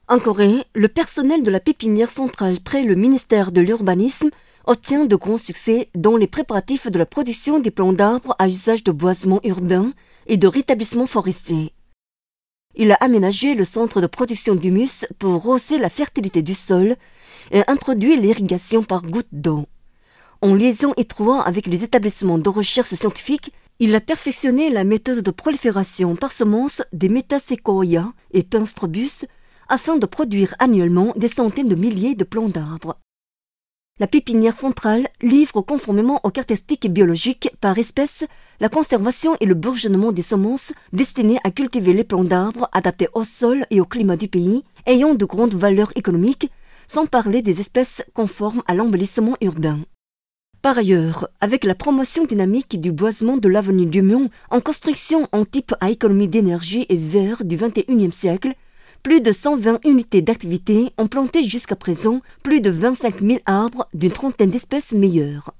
En Corée, le personnel de la pépinière centrale près le ministère de l'Urbanisme obtient de grands succès dans les préparatifs de la production des plants d'arbres à usage de boisement urbain et de rétablissement forestier. Il a aménagé le centre de production d'humus pour rehausser la fertilité du sol et introduit l'irrigation par gouttes d'eau. En liaison étroite avec les établissements de recherche scientifique, il a perfectionné la méthode de prolifération par semence des Metasequoia et Pin strobus afin de produire annuellement des centaines de milliers de plants d'arbres. La pépinière centrale livre conformément aux caractéristiques biologiques par espèce la conservation et le bourgeonnement des semences destinées à cultiver les plants d'arbres adaptés au sol et au climat du pays, ayant de grandes valeurs économiques, sans parler des espèces conformes à l'embellissement urbain. Par ailleurs, avec la promotion dynamique du boisement de l'avenue du Mont en construction en type à économie d'énergie et vert du XXIe siècle, plus de 120 unités d'activité ont planté jusqu'à présent plus de 25 000 arbres d'une trentaine d'espèces meilleures.